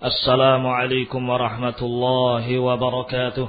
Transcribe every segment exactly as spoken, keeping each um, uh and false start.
Assalamualaikum warahmatullahi wabarakatuh.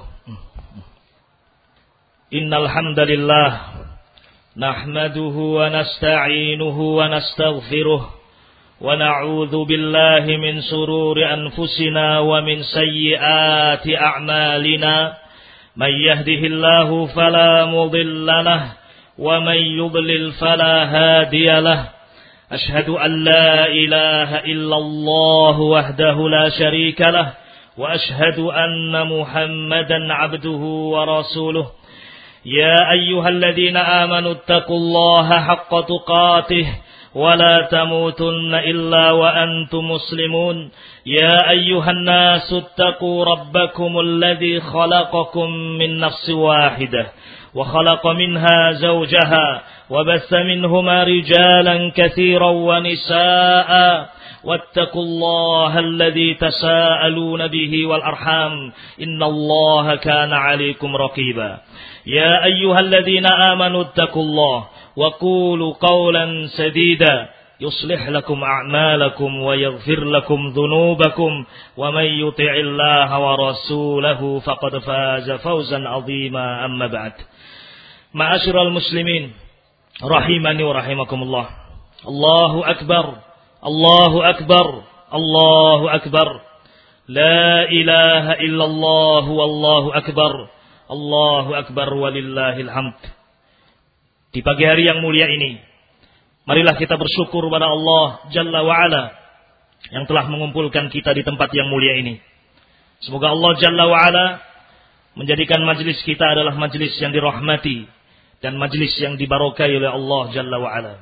Innal hamdalillah nahmaduhu wa nasta'inuhu wa nastaghfiruh wa na'udzu billahi min sururi anfusina wa min sayyiati a'malina. Man yahdihillahu fala mudilla lahu wa man yudlil fala hadiya lahu. أشهد أن لا إله إلا الله وحده لا شريك له وأشهد أن محمدا عبده ورسوله يا أيها الذين آمنوا اتقوا الله حق تقاته ولا تموتن إلا وأنتم مسلمون يا أيها الناس اتقوا ربكم الذي خلقكم من نفس واحدة وخلق منها زوجها وبث منهما رجالا كثيرا ونساء واتقوا الله الذي تساءلون به والأرحام إن الله كان عليكم رقيبا يا أيها الذين آمنوا اتقوا الله وقولوا قولا سديدا يصلح لكم أعمالكم ويغفر لكم ذنوبكم ومن يطع الله ورسوله فقد فاز فوزا عظيما أما بعد. Ma'asyiral muslimin rahimani wa rahimakumullah. Allahu akbar, Allahu akbar, Allahu akbar. La ilaha illallah wallahu akbar. Allahu akbar walillahil hamd. Di pagi hari yang mulia ini, marilah kita bersyukur kepada Allah Jalla wa Ala yang telah mengumpulkan kita di tempat yang mulia ini. Semoga Allah Jalla wa Ala menjadikan majelis kita adalah majelis yang dirahmati dan majelis yang dibarokai oleh Allah Jalla wa Ala.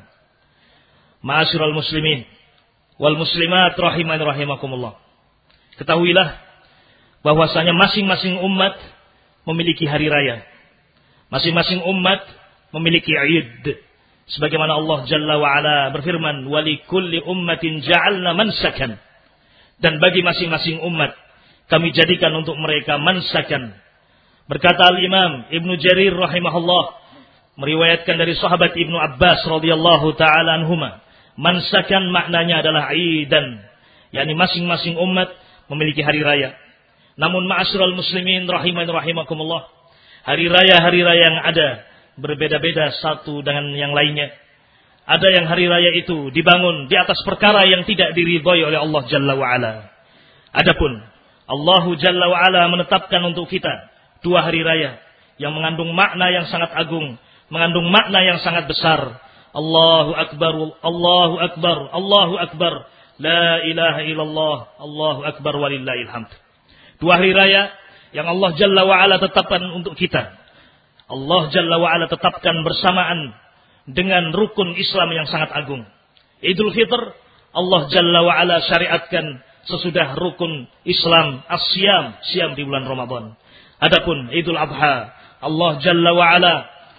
Ma'asyiral muslimin wal muslimat rahimani rahimakumullah. Ketahuilah bahwasanya masing-masing umat memiliki hari raya. Masing-masing umat memiliki Id. Sebagaimana Allah Jalla wa Ala berfirman, "Wa likulli ummatin ja'alna mansakan." Dan bagi masing-masing umat kami jadikan untuk mereka mansakan. Berkata Al-Imam Ibnu Jarir rahimahullah, meriwayatkan dari sahabat Ibnu Abbas radhiyallahu taala anhuma, mansakan maknanya adalah idan, yakni masing-masing umat memiliki hari raya. Namun ma'asyiral muslimin rahimani rahimakumullah, hari raya-hari raya yang ada berbeda-beda satu dengan yang lainnya. Ada yang hari raya itu dibangun di atas perkara yang tidak diridhai oleh Allah Jalla wa Ala. Adapun Allah Jalla wa Ala menetapkan untuk kita dua hari raya yang mengandung makna yang sangat agung, mengandung makna yang sangat besar. Allahu akbar, Allahu akbar, Allahu akbar. La ilaha illallah, Allahu akbar walillahil hamd. Dua hari raya yang Allah Jalla wa Ala tetapkan untuk kita. Allah Jalla wa Ala tetapkan bersamaan dengan rukun Islam yang sangat agung. Idul Fitr Allah Jalla wa Ala syariatkan sesudah rukun Islam as-siyam, siam di bulan Ramadan. Adapun Idul Adha Allah Jalla wa Ala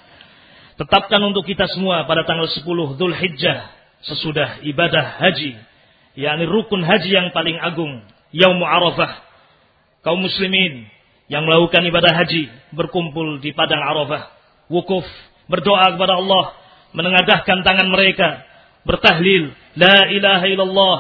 tetapkan untuk kita semua pada tanggal sepuluh Dzulhijjah sesudah ibadah haji, yakni rukun haji yang paling agung, Yaum Arafah. Kaum muslimin yang melakukan ibadah haji berkumpul di padang Arafah, wukuf, berdoa kepada Allah, menengadahkan tangan mereka, bertahlil, la ilaha illallah,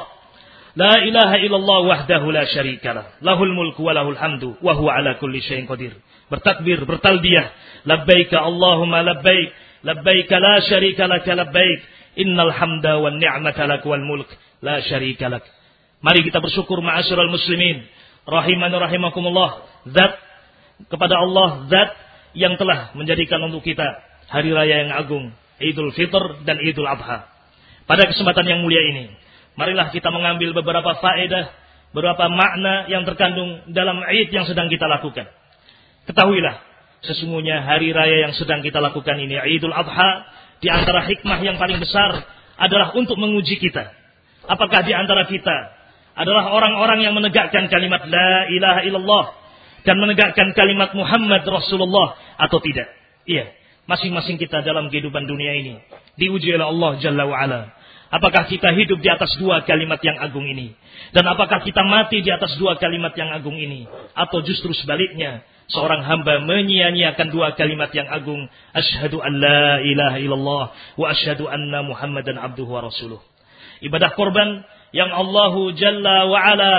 la ilaha illallah wahdahu la syarikalah, lahul mulku wa lahul hamdu wa huwa ala kulli syai'in qadir. Bertakbir, bertalbiyah, labbaika Allahumma labbaik, labbaika la syarika laka labbaik, innal hamda wan ni'mata lak wal mulk la syarika lak. Mari kita bersyukur ma'asyiral muslimin rahimani rahimakumullah, zat kepada Allah, zat yang telah menjadikan untuk kita hari raya yang agung, Idul Fitr dan Idul Adha. Pada kesempatan yang mulia ini, marilah kita mengambil beberapa faedah, beberapa makna yang terkandung dalam Id yang sedang kita lakukan. Ketahuilah, sesungguhnya hari raya yang sedang kita lakukan ini, Idul Adha, di antara hikmah yang paling besar adalah untuk menguji kita. Apakah di antara kita adalah orang-orang yang menegakkan kalimat la ilaha illallah dan menegakkan kalimat Muhammad Rasulullah atau tidak? Iya, masing-masing kita dalam kehidupan dunia ini diuji oleh Allah Jalla wa Ala. Apakah kita hidup di atas dua kalimat yang agung ini? Dan apakah kita mati di atas dua kalimat yang agung ini? Atau justru sebaliknya, seorang hamba menyia-nyiakan dua kalimat yang agung, asyhadu an la ilaha illallah wa asyhadu anna Muhammadan abduhu wa rasuluh. Ibadah korban yang Allah Jalla wa Ala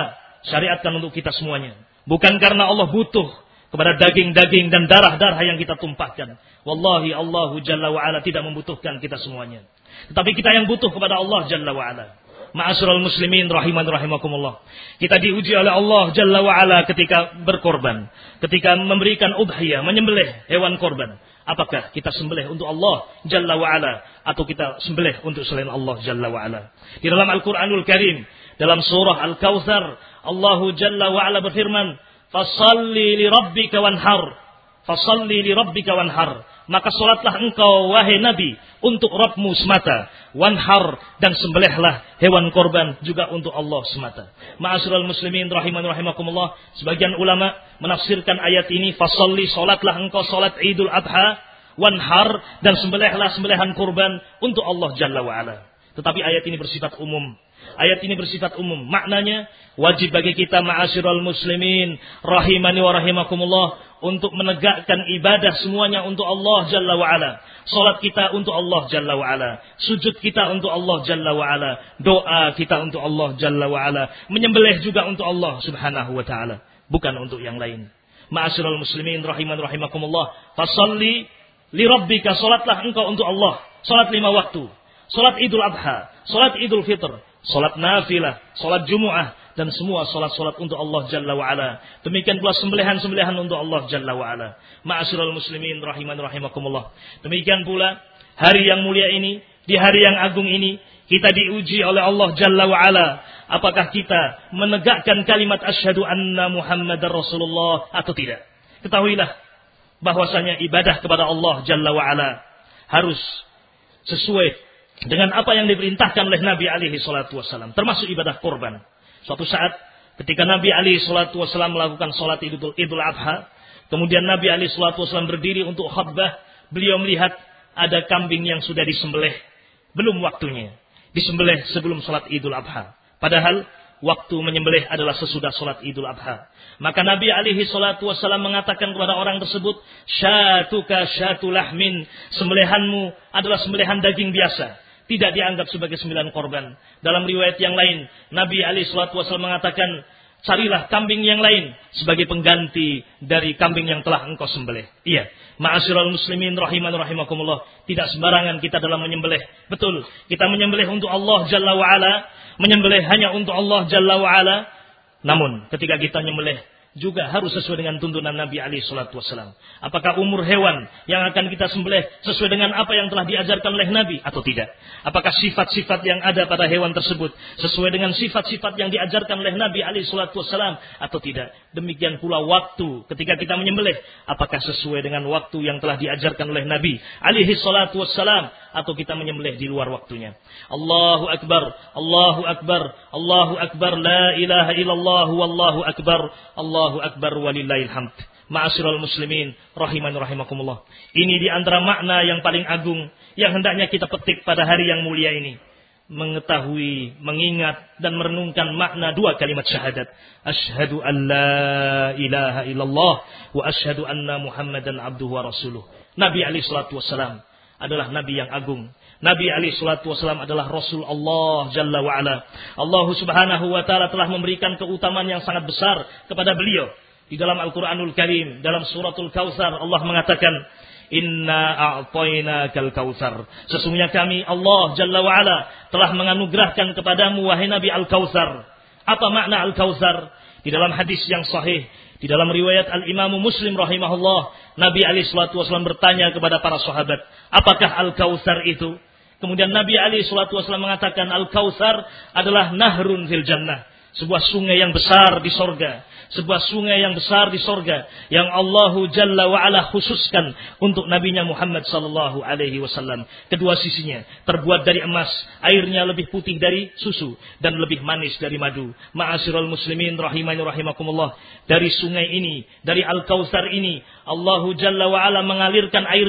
syariatkan untuk kita semuanya. Bukan karena Allah butuh kepada daging-daging dan darah-darah yang kita tumpahkan. Wallahi Allahu Jalla wa'ala tidak membutuhkan kita semuanya. Tetapi kita yang butuh kepada Allah Jalla wa'ala. Ma'asyiral muslimin rahiman rahimakumullah. Kita diuji oleh Allah Jalla wa'ala ketika berkorban. Ketika memberikan udhiyah, menyembelih hewan korban. Apakah kita sembelih untuk Allah Jalla wa'ala atau kita sembelih untuk selain Allah Jalla wa'ala. Di dalam Al-Quranul Karim, dalam surah Al-Kawthar, Allahu Jalla wa'ala berfirman, Fasalli li rabbika wanhar. Fasalli li rabbika wanhar. Maka salatlah engkau wahai Nabi untuk Rabbmu semata. Wanhar, dan sembelihlah hewan korban juga untuk Allah semata. Ma'asyiral muslimin rahiman rahimakumullah. Sebagian ulama menafsirkan ayat ini, fasalli, salatlah engkau salat Idul Adha, wanhar, dan sembelihlah sembelihan korban untuk Allah Jalla wa'ala. Tetapi ayat ini bersifat umum. Ayat ini bersifat umum. Maknanya wajib bagi kita ma'asyiral muslimin rahimani wa rahimakumullah untuk menegakkan ibadah semuanya untuk Allah Jalla wa'ala. Salat kita untuk Allah Jalla wa'ala. Sujud kita untuk Allah Jalla wa'ala. Doa kita untuk Allah Jalla wa'ala. Menyembelih juga untuk Allah subhanahu wa ta'ala. Bukan untuk yang lain. Ma'asyiral muslimin rahimani wa rahimakumullah. Fasalli li rabbika, salatlah engkau untuk Allah. Salat lima waktu. Salat Idul Adha, salat Idul Fitr, salat nafilah, salat Jumu'ah, dan semua salat-salat untuk Allah Jalla wa'ala. Demikian pula sembelihan-sembelihan untuk Allah Jalla wa'ala. Ma'asyiral muslimin rahiman rahimakumullah. Demikian pula hari yang mulia ini, di hari yang agung ini, kita diuji oleh Allah Jalla wa'ala. Apakah kita menegakkan kalimat asyhadu anna Muhammadar Rasulullah atau tidak? Ketahuilah bahwasanya ibadah kepada Allah Jalla wa'ala harus sesuai dengan apa yang diperintahkan oleh Nabi alaihi salatu wassalam, termasuk ibadah korban. Suatu saat ketika Nabi alaihi salatu wassalam melakukan salat Idul, Idul Adha, kemudian Nabi alaihi salatu wassalam berdiri untuk khutbah, beliau melihat ada kambing yang sudah disembelih, belum waktunya, disembelih sebelum salat Idul Adha. Padahal waktu menyembelih adalah sesudah salat Idul Adha. Maka Nabi alaihi salatu wassalam mengatakan kepada orang tersebut, syatuka syatu lahmin, sembelihanmu adalah sembelihan daging biasa, tidak dianggap sebagai sembilan korban. Dalam riwayat yang lain, Nabi alaihi salatu wasallam mengatakan, carilah kambing yang lain sebagai pengganti dari kambing yang telah engkau sembelih. Iya, ma'asyiral muslimin rahiman rahimakumullah, tidak sembarangan kita dalam menyembelih. Betul, kita menyembelih untuk Allah Jalla wa'ala, menyembelih hanya untuk Allah Jalla wa'ala. Namun, ketika kita menyembelih juga harus sesuai dengan tuntunan Nabi alaihi salatu wasallam. Apakah umur hewan yang akan kita sembelih sesuai dengan apa yang telah diajarkan oleh Nabi atau tidak? Apakah sifat-sifat yang ada pada hewan tersebut sesuai dengan sifat-sifat yang diajarkan oleh Nabi alaihi salatu wasallam atau tidak? Demikian pula waktu ketika kita menyembelih, apakah sesuai dengan waktu yang telah diajarkan oleh Nabi alaihi salatu wasallam atau kita menyembelih di luar waktunya? Allahu akbar, Allahu akbar, Allahu akbar, la ilaha illallah wallahu akbar, Allahu akbar walillahil hamd. Ma'asyiral muslimin rahiman rahimakumullah. Ini di antara makna yang paling agung yang hendaknya kita petik pada hari yang mulia ini. Mengetahui, mengingat dan merenungkan makna dua kalimat syahadat. Asyhadu an la ilaha illallah wa asyhadu anna Muhammadan abduhu wa rasuluh. Nabi alaihi salatu wassalam adalah nabi yang agung. Nabi alaihi salatu wassalam adalah Rasul Allah Jalla wa'ala. Allah subhanahu wa ta'ala telah memberikan keutamaan yang sangat besar kepada beliau. Di dalam Al-Quranul Karim, dalam suratul Kawthar, Allah mengatakan, Inna a'tainakal Kawthar. Sesungguhnya kami, Allah Jalla wa'ala, telah menganugerahkan kepadamu, wahai Nabi, Al-Kawthar. Apa makna Al-Kawthar? Di dalam hadis yang sahih, di dalam riwayat Al-Imamu Muslim rahimahullah, Nabi alaihi salatu wassalam bertanya kepada para sahabat, apakah Al-Kawthar itu? Kemudian Nabi alaihi salatu wassalam mengatakan, Al-Kawthar adalah nahrun fil jannah, sebuah sungai yang besar di sorga, sebuah sungai yang besar di sorga yang Allahu Jalla wa'ala khususkan untuk Nabinya Muhammad sallallahu alaihi wasallam. Kedua sisinya terbuat dari emas, airnya lebih putih dari susu dan lebih manis dari madu. Ma'asyiral muslimin rahimani rahimakumullah, dari sungai ini, dari Al-Kawthar ini, Allahu Jalla wa'ala mengalirkan airnya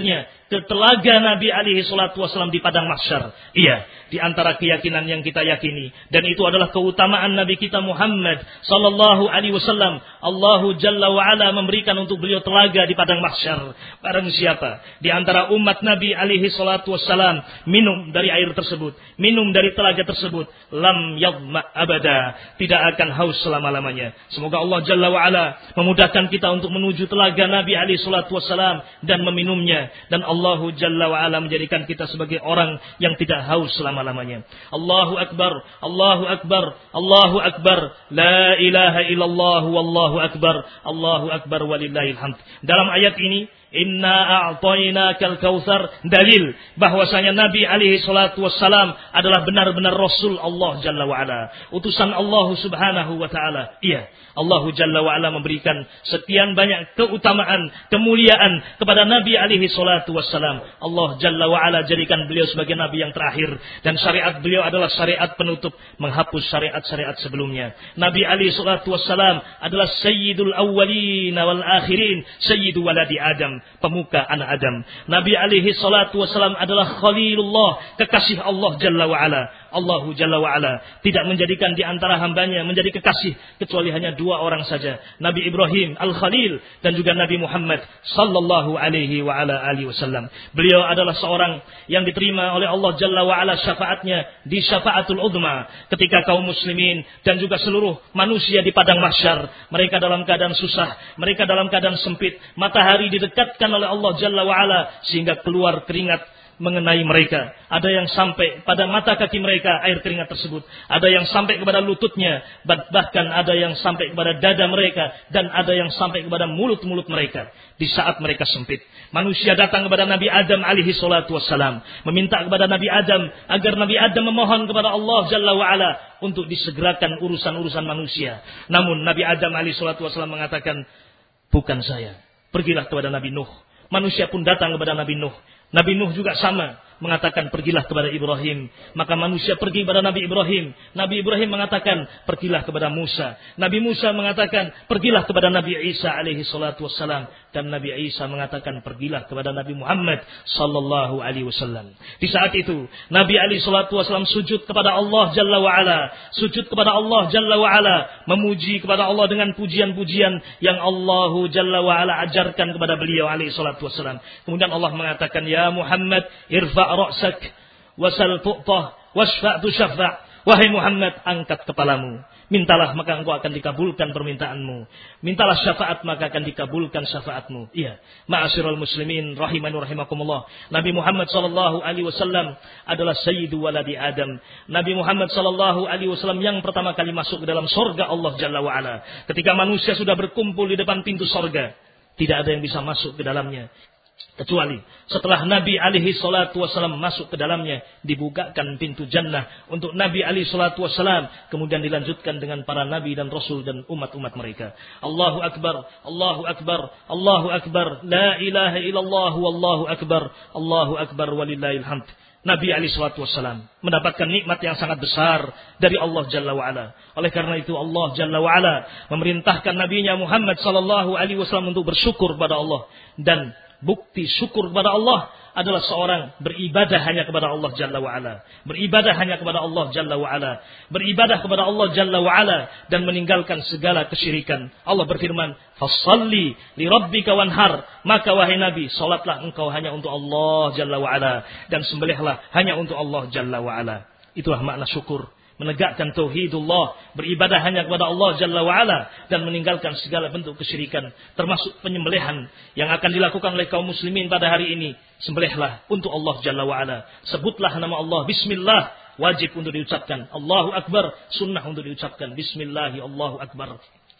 ke telaga Nabi alaihi salatu wasallam di padang mahsyar. Iya, di antara keyakinan yang kita yakini, dan itu adalah keutamaan Nabi kita Muhammad sallallahu alaihi wasallam. Allahu Jalla wa Ala memberikan untuk beliau telaga di padang mahsyar. Barang siapa di antara umat Nabi alaihi salatu wasallam minum dari air tersebut, minum dari telaga tersebut, lam yadma abada, tidak akan haus selama-lamanya. Semoga Allah Jalla wa Ala memudahkan kita untuk menuju telaga Nabi alaihi salatu wasallam dan meminumnya, dan Allahu Jalla wa Ala menjadikan kita sebagai orang yang tidak haus selama-lamanya. Allahu Akbar, Allahu Akbar, Allahu Akbar, la ilaha illallah wallahu akbar, Allahu Akbar walillahil hamd. Dalam ayat ini, inna a'tainakal kautsar, dalil bahwasanya Nabi alaihi salatu wassalam adalah benar-benar Rasul Allah Jalla wa Ala, utusan Allah Subhanahu wa taala. Iya, Allah Jalla wa Ala memberikan sekian banyak keutamaan, kemuliaan kepada Nabi alaihi salatu wassalam. Allah Jalla wa Ala jadikan beliau sebagai nabi yang terakhir, dan syariat beliau adalah syariat penutup, menghapus syariat-syariat sebelumnya. Nabi alaihi salatu wassalam adalah sayyidul awwalin wal akhirin, sayyidu waladi Adam, pemuka anak Adam. Nabi alaihi salatu wasallam adalah Khalilullah, kekasih Allah Jalla wa Ala. Allahu Jalla wa Ala tidak menjadikan di antara hambanya menjadi kekasih kecuali hanya dua orang saja, Nabi Ibrahim Al-Khalil dan juga Nabi Muhammad sallallahu alaihi wa ala alihi wasallam. Beliau adalah seorang yang diterima oleh Allah Jalla wa Ala syafaatnya di syafaatul uzma, ketika kaum muslimin dan juga seluruh manusia di padang mahsyar, mereka dalam keadaan susah, mereka dalam keadaan sempit, matahari didekatkan oleh Allah Jalla wa Ala sehingga keluar keringat mengenai mereka. Ada yang sampai pada mata kaki mereka air keringat tersebut, ada yang sampai kepada lututnya, bahkan ada yang sampai kepada dada mereka, dan ada yang sampai kepada mulut-mulut mereka. Di saat mereka sempit, manusia datang kepada Nabi Adam alaihi salatu wassalam, meminta kepada Nabi Adam agar Nabi Adam memohon kepada Allah Jalla wa Ala untuk disegerakan urusan-urusan manusia. Namun Nabi Adam alaihi salatu wassalam mengatakan, bukan saya, pergilah kepada Nabi Nuh. Manusia pun datang kepada Nabi Nuh. Nabi Nuh juga sama, mengatakan pergilah kepada Ibrahim. Maka manusia pergi kepada Nabi Ibrahim. Nabi Ibrahim mengatakan pergilah kepada Musa. Nabi Musa mengatakan pergilah kepada Nabi Isa alaihi salatu wassalam. Dan Nabi Isa mengatakan pergilah kepada Nabi Muhammad sallallahu alaihi wasallam. Di saat itu Nabi alaihi salatu wassalam sujud kepada Allah Jalla wa Ala, sujud kepada Allah Jalla wa Ala, memuji kepada Allah dengan pujian-pujian yang Allah Jalla wa Ala ajarkan kepada beliau alaihi salatu wassalam. Kemudian Allah mengatakan, ya Muhammad irfa' ra'sak wasal tu'tah wasfa' tusyaffa'. Wahai Muhammad, angkat kepalamu, mintalah maka engkau akan dikabulkan permintaanmu. Mintalah syafaat maka akan dikabulkan syafaatmu. Iya, ma'asyiral muslimin rahimani rahimakumullah. Nabi Muhammad sallallahu alaihi wasallam adalah sayyidu waladi Adam. Nabi Muhammad sallallahu alaihi wasallam yang pertama kali masuk ke dalam surga Allah Jalla wa Ala. Ketika manusia sudah berkumpul di depan pintu surga, tidak ada yang bisa masuk ke dalamnya kecuali setelah Nabi alaihi salatu wasallam masuk ke dalamnya, dibukakan pintu jannah untuk Nabi alaihi salatu wasallam, kemudian dilanjutkan dengan para nabi dan rasul dan umat-umat mereka. Allahu Akbar, Allahu Akbar, Allahu Akbar, la ilaha illallah wallahu akbar, Allahu Akbar walillahil hamd. Nabi alaihi salatu wassalam mendapatkan nikmat yang sangat besar dari Allah Jalla wa Ala. Oleh karena itu Allah Jalla wa Ala memerintahkan nabinya Muhammad sallallahu alaihi wasallam untuk bersyukur kepada Allah, dan bukti syukur kepada Allah adalah seorang beribadah hanya kepada Allah Jalla wa Ala, beribadah hanya kepada Allah Jalla wa Ala, beribadah kepada Allah Jalla wa Ala dan meninggalkan segala kesyirikan. Allah berfirman, "Fashalli li rabbika wanhar." Maka wahai Nabi, salatlah engkau hanya untuk Allah Jalla wa Ala dan sembelihlah hanya untuk Allah Jalla wa Ala. Itulah makna syukur. Menegakkan tauhidullah, beribadah hanya kepada Allah Jalla wa Ala dan meninggalkan segala bentuk kesyirikan, termasuk penyembelihan yang akan dilakukan oleh kaum muslimin pada hari ini. Sembelihlah untuk Allah Jalla wa Ala. Sebutlah nama Allah, bismillah, wajib untuk diucapkan. Allahu Akbar, sunnah untuk diucapkan. Bismillahi Allahu Akbar.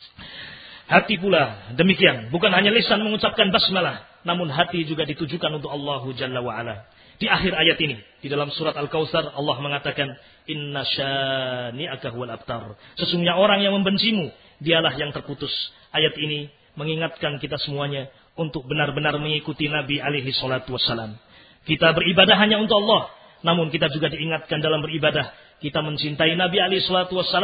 Hati pula demikian, bukan hanya lisan mengucapkan basmalah, namun hati juga ditujukan untuk Allah Jalla wa Ala. Di akhir ayat ini, di dalam surat Al-Kautsar, Allah mengatakan, Inna syani'aka huwal abtar. Sesungguhnya orang yang membencimu, dialah yang terputus. Ayat ini mengingatkan kita semuanya untuk benar-benar mengikuti Nabi alaihi salatu wassalam. Kita beribadah hanya untuk Allah, namun kita juga diingatkan dalam beribadah, kita mencintai Nabi alaihi salatu wassalam,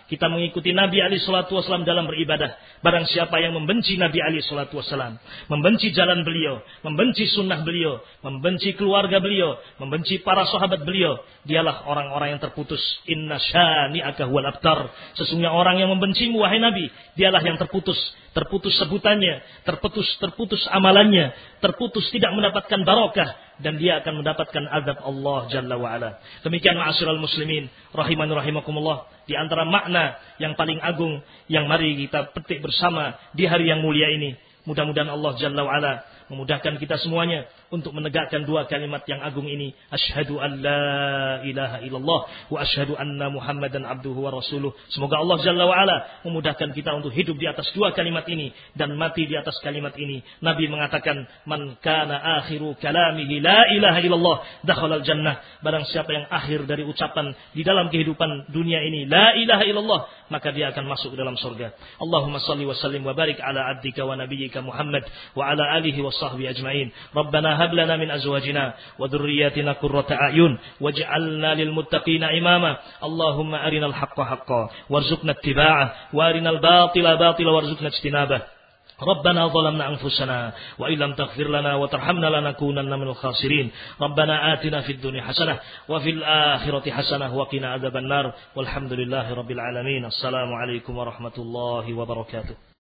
Kita mengikuti Nabi alaihi salatu wasallam dalam beribadah. Barang siapa yang membenci Nabi alaihi salatu wasallam, membenci jalan beliau, membenci sunnah beliau, membenci keluarga beliau, membenci para sahabat beliau, dialah orang-orang yang terputus. Inna syani'aka huwal abtar. Sesungguhnya orang yang membencimu wahai Nabi, dialah yang terputus. Terputus sebutannya, terputus terputus amalannya, terputus tidak mendapatkan barokah, dan dia akan mendapatkan azab Allah Jalla wa Ala. Demikian ma'asyiral muslimin rahiman rahimakumullah, di antara makna yang paling agung yang mari kita petik bersama di hari yang mulia ini. Mudah-mudahan Allah Jalla wa Ala memudahkan kita semuanya untuk menegakkan dua kalimat yang agung ini. Asyhadu an la ilaha illallah wa asyhadu anna Muhammadan abduhu wa rasuluh. Semoga Allah Jalla wa Ala memudahkan kita untuk hidup di atas dua kalimat ini dan mati di atas kalimat ini. Nabi mengatakan, man kana akhiru kalamihi la ilaha illallah dakhalal jannah. Barang siapa yang akhir dari ucapan di dalam kehidupan dunia ini la ilaha illallah, maka dia akan masuk ke dalam surga. Allahumma salli wa sallim wa barik ala abdika wa nabiyyika Muhammad wa ala alihi wa sahbihi ajma'in. Rabbana hab lana min azwajina wa dhurriyyatina qurrata a'yun waj'alna lil muttaqina imama. Allahumma arinal haqqa haqqan warzuqna ittiba'ah wa arinal batila batila warzuqna ijtinabah. ربنا ظلمنا أنفسنا وإن لم تغفر لنا وترحمنا لنكونن من الخاسرين. ربنا آتنا في الدنيا حسنة وفي الآخرة حسنة وقنا عذاب النار والحمد لله رب العالمين. السلام عليكم ورحمة الله وبركاته.